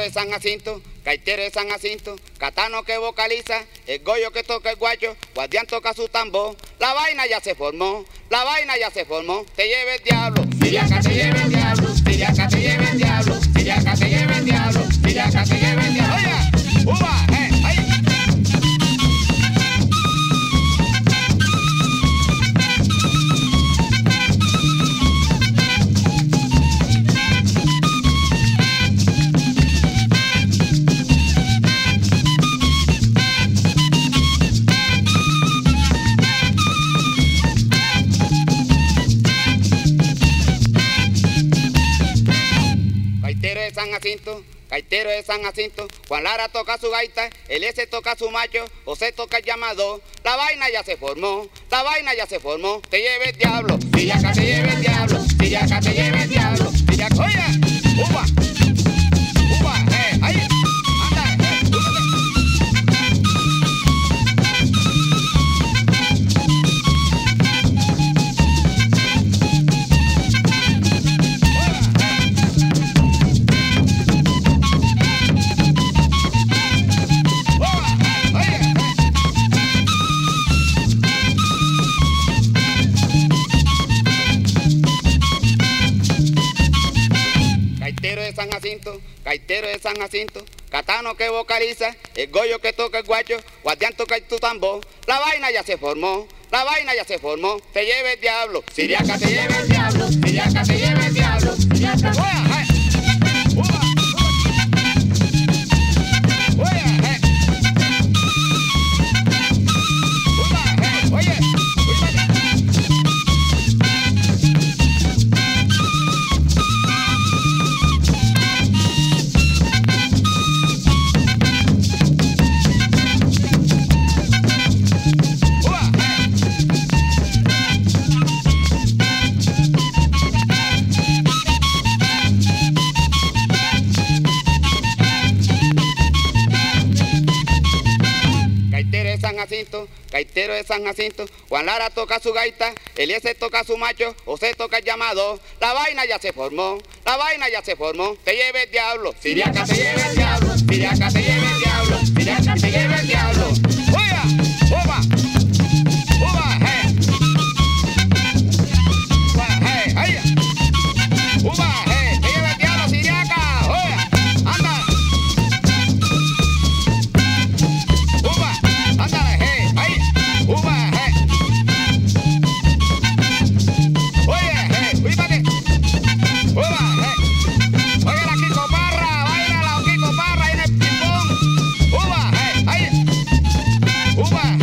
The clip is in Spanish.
de San Jacinto, gaitero de San Jacinto, catano que vocaliza, el goyo que toca el guacho, guardián toca su tambor, la vaina ya se formó, la vaina ya se formó, te lleve el diablo, Siriaca te lleve el diablo, Siriaca te lleve el diablo, Siriaca te lleve el diablo, Siriaca te lleve el diablo. Oye, uva, ahí. Gaitero de San Jacinto, Juan Lara toca su gaita, Eliezer toca su macho, José toca el llamador, la vaina ya se formó, la vaina ya se formó, te lleve el diablo, Siriaca te lleve el diablo, Siriaca te lleve el diablo, Siriaca, oye, uva, ahí, anda, gaitero de San Jacinto, catano que vocaliza, el goyo que toca el guacho, guardián toca tu tambor, la vaina ya se formó, la vaina ya se formó, te lleve el diablo, Siriaca te lleve el diablo, Siriaca te lleve el diablo, Siriaca, gaitero de San Jacinto, Juan Lara toca su gaita, Eliezer toca su macho, José toca el llamador, la vaina ya se formó, la vaina ya se formó, te lleve el diablo, Siriaca te lleve el diablo, Siriaca te lleve el diablo, Siriaca te lleve el diablo. Oiga, uva, hey, uva, hey, te lleve el diablo, Siriaca, oiga, anda. Uva,